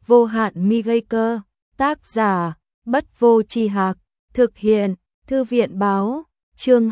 vô hạn mi gây cơ, tác giả, Bất Vô Tri Hạc, thực hiện, Thư viện báo, chương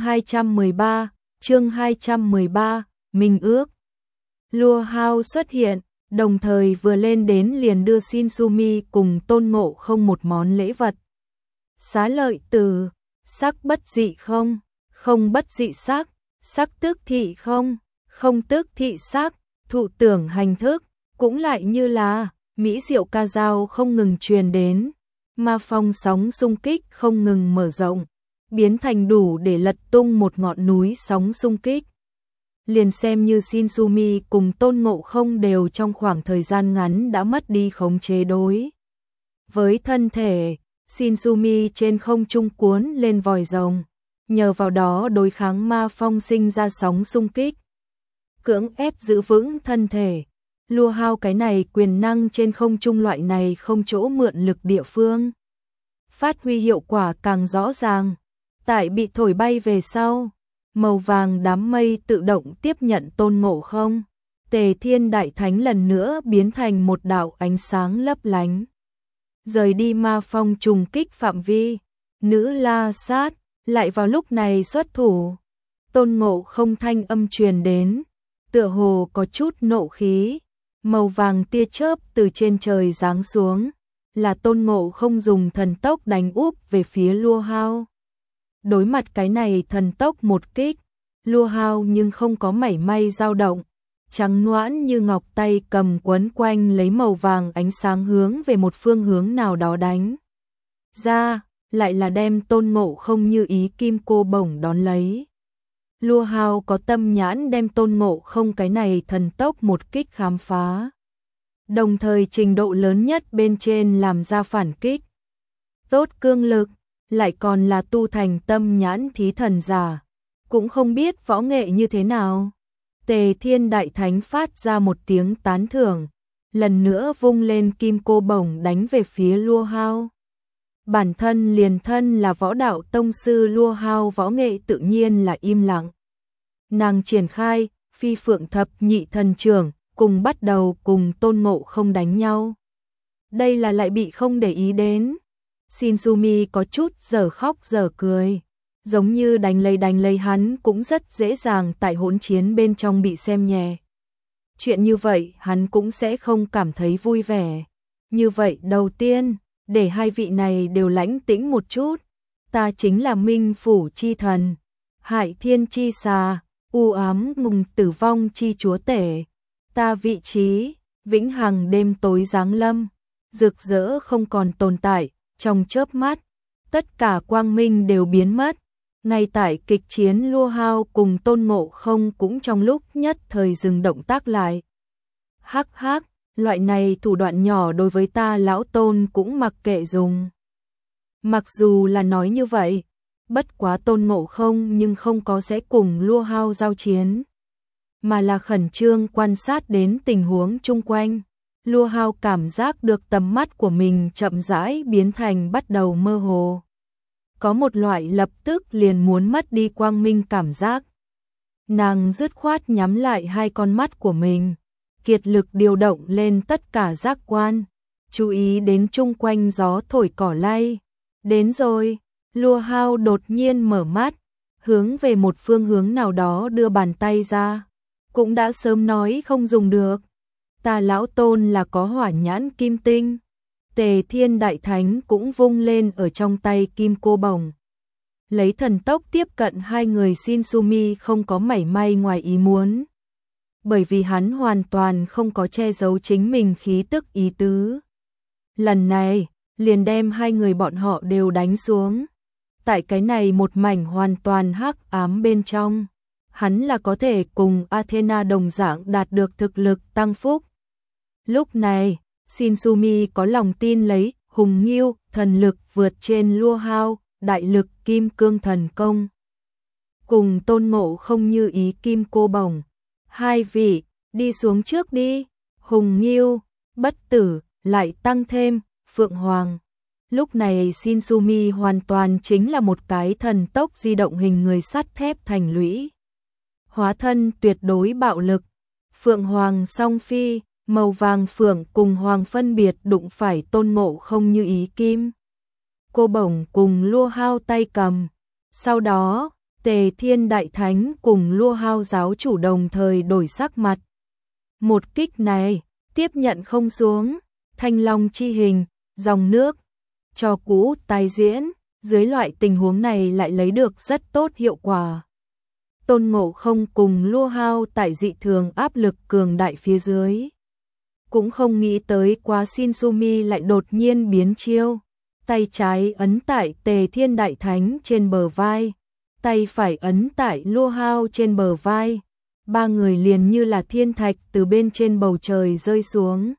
213, Minh ước. Lua Hao xuất hiện, đồng thời vừa lên đến liền đưa Shinsumi cùng Tôn Ngộ Không một món lễ vật. Xá lợi từ, sắc bất dị không, không bất dị sắc, sắc tức thị không, không tức thị sắc, thụ tưởng hành thức, cũng lại như là mỹ diệu ca dao không ngừng truyền đến, ma phong sóng xung kích không ngừng mở rộng, biến thành đủ để lật tung một ngọn núi sóng xung kích. Liền xem như Shinsumi cùng Tôn Ngộ Không đều trong khoảng thời gian ngắn đã mất đi khống chế đối với thân thể, Shinsumi trên không trung cuốn lên vòi rồng, nhờ vào đó đối kháng ma phong sinh ra sóng xung kích, cưỡng ép giữ vững thân thể. Lua Hao cái này quyền năng trên không trung loại này không chỗ mượn lực địa phương, phát huy hiệu quả càng rõ ràng. Tại bị thổi bay về sau, màu vàng đám mây tự động tiếp nhận Tôn Ngộ Không, Tề Thiên Đại Thánh lần nữa biến thành một đạo ánh sáng lấp lánh, rời đi ma phong trùng kích phạm vi. Nữ La Sát lại vào lúc này xuất thủ, Tôn Ngộ Không thanh âm truyền đến, tựa hồ có chút nộ khí, màu vàng tia chớp từ trên trời giáng xuống, là Tôn Ngộ Không dùng thần tốc đánh úp về phía Lua Hao. Đối mặt cái này thần tốc một kích, Lua Hao nhưng không có mảy may dao động, trắng nõn như ngọc tay cầm quấn quanh lấy màu vàng ánh sáng hướng về một phương hướng nào đó đánh ra, lại là đem Tôn Ngộ Không như ý kim cô bổng đón lấy. Lua Hao có tâm nhãn đem Tôn Ngộ Không cái này thần tốc một kích khám phá, đồng thời trình độ lớn nhất bên trên làm ra phản kích. Tốt cương lực, lại còn là tu thành tâm nhãn thí thần giả, cũng không biết võ nghệ như thế nào. Tề Thiên Đại Thánh phát ra một tiếng tán thưởng, lần nữa vung lên kim cô bổng đánh về phía Lua Hao. Bản thân liền thân là võ đạo tông sư Lua Hao võ nghệ tự nhiên là im lặng. Nàng triển khai Phi Phượng Thập Nhị Thần Chưởng, cùng bắt đầu cùng Tôn Ngộ Không đánh nhau. Đây là lại bị không để ý đến. Shinsumi có chút giờ khóc giờ cười, giống như đánh lấy hắn cũng rất dễ dàng tại hỗn chiến bên trong bị xem nhẹ. Chuyện như vậy hắn cũng sẽ không cảm thấy vui vẻ. Như vậy đầu tiên, để hai vị này đều lãnh tĩnh một chút. Ta chính là Minh Phủ chi thần, Hải Thiên chi xà, u ám ngùng tử vong chi chúa tể. Ta vị trí, vĩnh hằng đêm tối giáng lâm, rực rỡ không còn tồn tại, trong chớp mắt, tất cả quang minh đều biến mất. Ngay tại kịch chiến Lua Hao cùng Tôn Ngộ Không cũng trong lúc nhất thời dừng động tác lại. Hắc hắc, loại này thủ đoạn nhỏ đối với ta lão Tôn cũng mặc kệ dùng. Mặc dù là nói như vậy, bất quá Tôn Ngộ Không nhưng không có sẽ cùng Lua Hao giao chiến, mà là khẩn trương quan sát đến tình huống chung quanh. Lua Hao cảm giác được tầm mắt của mình chậm rãi biến thành bắt đầu mơ hồ. Có một loại lập tức liền muốn mất đi quang minh cảm giác. Nàng dứt khoát nhắm lại hai con mắt của mình, kiệt lực điều động lên tất cả giác quan, chú ý đến chung quanh gió thổi cỏ lay. Đến rồi, Lua Hao đột nhiên mở mắt, hướng về một phương hướng nào đó đưa bàn tay ra. Cũng đã sớm nói không dùng được. Ta lão Tôn là có hỏa nhãn kim tinh. Tề Thiên Đại Thánh cũng vung lên ở trong tay kim cô bổng, lấy thần tốc tiếp cận hai người. Shinsumi không có mảy may ngoài ý muốn, bởi vì hắn hoàn toàn không có che giấu chính mình khí tức ý tứ. Lần này, liền đem hai người bọn họ đều đánh xuống. Tại cái này một mảnh hoàn toàn hắc ám bên trong, hắn là có thể cùng Athena đồng dạng đạt được thực lực tăng phúc. Lúc này, Shinsumi có lòng tin lấy Hùng Nghiêu thần lực vượt trên Lua Hao, đại lực kim cương thần công, cùng Tôn Ngộ Không như ý kim cô bổng. Hai vị, đi xuống trước đi. Hùng Nghiêu, bất tử, lại tăng thêm Phượng Hoàng. Lúc này Shinsumi hoàn toàn chính là một cái thần tốc di động hình người sắt thép thành lũy. Hóa thân tuyệt đối bạo lực. Phượng Hoàng song phi, Màu vàng phượng cùng hoàng phân biệt đụng phải Tôn Ngộ Không như ý kim. Cô bổng cùng Lua Hao tay cầm. Sau đó, Tề Thiên Đại Thánh cùng Lua Hao giáo chủ đồng thời đổi sắc mặt. Một kích này, tiếp nhận không xuống, thanh long chi hình, dòng nước, cho cũ tái diễn, dưới loại tình huống này lại lấy được rất tốt hiệu quả. Tôn Ngộ Không cùng Lua Hao tại dị thường áp lực cường đại phía dưới. Cũng không nghĩ tới quá Shinsumi lại đột nhiên biến chiêu. Tay trái ấn tại Tề Thiên Đại Thánh trên bờ vai, tay phải ấn tại Lua Hao trên bờ vai. Ba người liền như là thiên thạch từ bên trên bầu trời rơi xuống.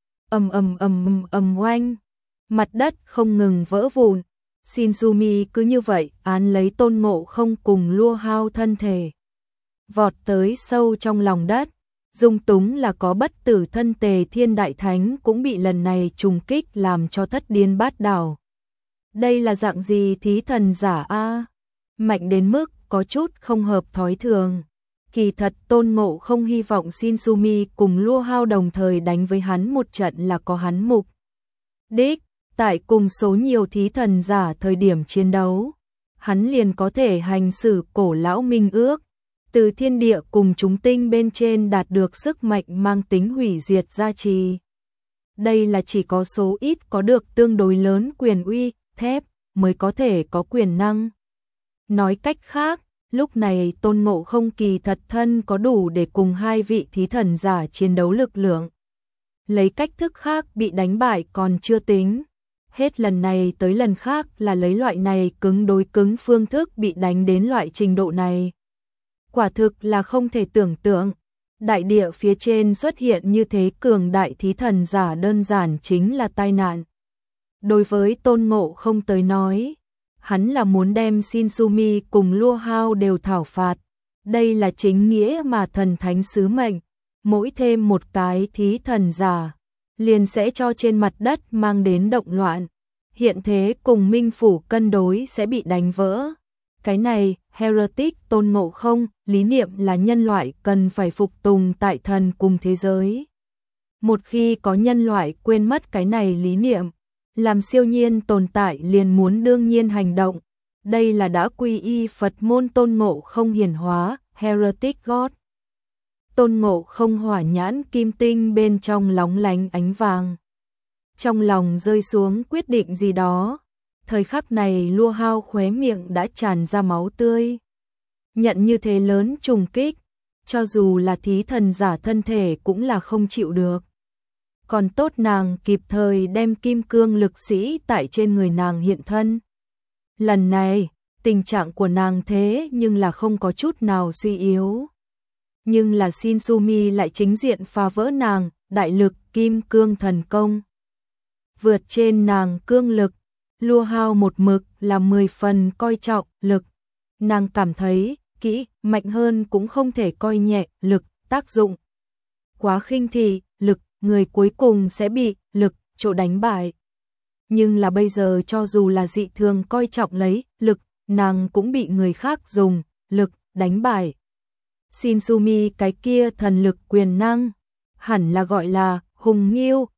Ầm ầm ầm ầm oanh, mặt đất không ngừng vỡ vụn. Shinsumi cứ như vậy án lấy Tôn Ngộ Không cùng Lua Hao thân thể, vọt tới sâu trong lòng đất. Dung túng là có bất tử thân Tề Thiên Đại Thánh cũng bị lần này trùng kích làm cho thất điên bát đảo. Đây là dạng gì thí thần giả a? Mạnh đến mức có chút không hợp thói thường. Kỳ thật Tôn Ngộ Không hy vọng Shinsumi cùng Lua Hao đồng thời đánh với hắn một trận là có hắn mục đích. Tại cùng số nhiều thí thần giả thời điểm chiến đấu, hắn liền có thể hành xử cổ lão minh ước, từ thiên địa cùng chúng tinh bên trên đạt được sức mạnh mang tính hủy diệt gia trì. Đây là chỉ có số ít có được tương đối lớn quyền uy, thép, mới có thể có quyền năng. Nói cách khác, lúc này Tôn Ngộ Không kỳ thật thân có đủ để cùng hai vị thí thần giả chiến đấu lực lượng. Lấy cách thức khác bị đánh bại còn chưa tính. Hết lần này tới lần khác là lấy loại này cứng đối cứng phương thức bị đánh đến loại trình độ này. Quả thực là không thể tưởng tượng. Đại địa phía trên xuất hiện như thế cường đại thí thần giả đơn giản chính là tai nạn. Đối với Tôn Ngộ Không tới nói, hắn là muốn đem Shinsumi cùng Lua Hao đều thảo phạt. Đây là chính nghĩa mà thần thánh sứ mệnh. Mỗi thêm một cái thí thần giả, liền sẽ cho trên mặt đất mang đến động loạn. Hiện thế cùng minh phủ cân đối sẽ bị đánh vỡ. Cái này, Heretic Tôn Ngộ Không, lý niệm là nhân loại cần phải phục tùng tại thần cùng thế giới. Một khi có nhân loại quên mất cái này lý niệm, làm siêu nhiên tồn tại liền muốn đương nhiên hành động. Đây là đã quy y Phật môn Tôn Ngộ Không hiển hóa, Heretic God. Tôn Ngộ Không hỏa nhãn kim tinh bên trong lóng lánh ánh vàng. Trong lòng rơi xuống quyết định gì đó. Thời khắc này Lua Hao khóe miệng đã tràn ra máu tươi. Nhận như thế lớn trùng kích, cho dù là thí thần giả thân thể cũng là không chịu được. Còn tốt nàng kịp thời đem kim cương lực sĩ tại trên người nàng hiện thân. Lần này, tình trạng của nàng thế nhưng là không có chút nào suy yếu. Nhưng là Shinsumi lại chính diện phá vỡ nàng, đại lực kim cương thần công. Vượt trên nàng cương lực, Lua Hao một mực là 10 phần coi trọng lực. Nàng cảm thấy, kỹ, mạnh hơn cũng không thể coi nhẹ lực, tác dụng. Quá khinh thị, lực, người cuối cùng sẽ bị lực, chỗ đánh bại. Nhưng là bây giờ cho dù là dị thường coi trọng lấy lực, nàng cũng bị người khác dùng lực, đánh bại. Shinsumi cái kia thần lực quyền năng, hẳn là gọi là hùng nghiêu,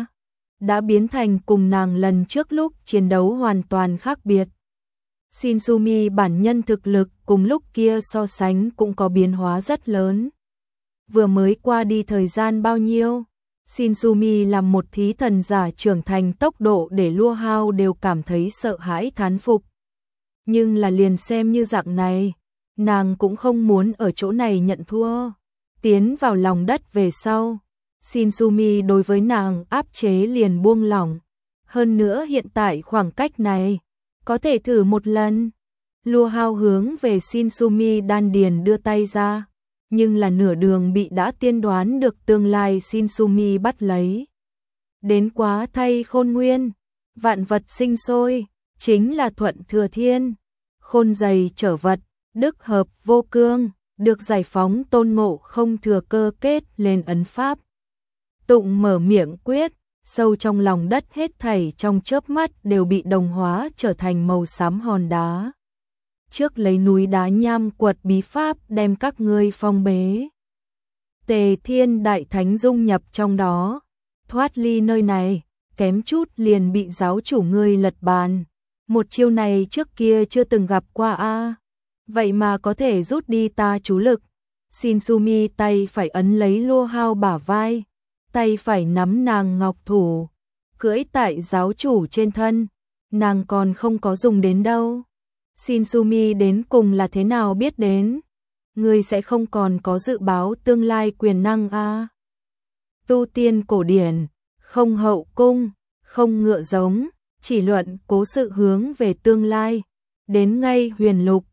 đã biến thành cùng nàng lần trước lúc chiến đấu hoàn toàn khác biệt. Shinsumi bản nhân thực lực cùng lúc kia so sánh cũng có biến hóa rất lớn. Vừa mới qua đi thời gian bao nhiêu, Shinsumi làm một thí thần giả trưởng thành tốc độ để Lua Hao đều cảm thấy sợ hãi thán phục. Nhưng là liền xem như dạng này, nàng cũng không muốn ở chỗ này nhận thua. Tiến vào lòng đất về sau, Shinsumi đối với nàng áp chế liền buông lỏng. Hơn nữa hiện tại khoảng cách này, có thể thử một lần. Lua Hao hướng về Shinsumi đan điền đưa tay ra, nhưng là nửa đường bị đã tiên đoán được tương lai Shinsumi bắt lấy. Đến quá thay khôn nguyên, vạn vật sinh sôi, chính là thuận thừa thiên. Khôn dày trở vật, đức hợp vô cương, được giải phóng Tôn Ngộ Không thừa cơ kết lên ấn pháp. Tụng mở miệng quyết, sâu trong lòng đất hết thảy trong chớp mắt đều bị đồng hóa trở thành màu xám hòn đá. Trước lấy núi đá nham quật bí pháp đem các ngươi phong bế. Tề Thiên Đại Thánh dung nhập trong đó, thoát ly nơi này, kém chút liền bị giáo chủ ngươi lật bàn. Một chiêu này trước kia chưa từng gặp qua a. Vậy mà có thể rút đi ta chú lực. Shinsumi tay phải ấn lấy Lua Hao bả vai, tay phải nắm nàng ngọc thủ, cưỡi tại giáo chủ trên thân, nàng còn không có dùng đến đâu. Shinsumi đến cùng là thế nào biết đến? Ngươi sẽ không còn có dự báo tương lai quyền năng a. Tu tiên cổ điển, không hậu cung, không ngựa giống, chỉ luận cố sự hướng về tương lai. Đến ngay huyền lục,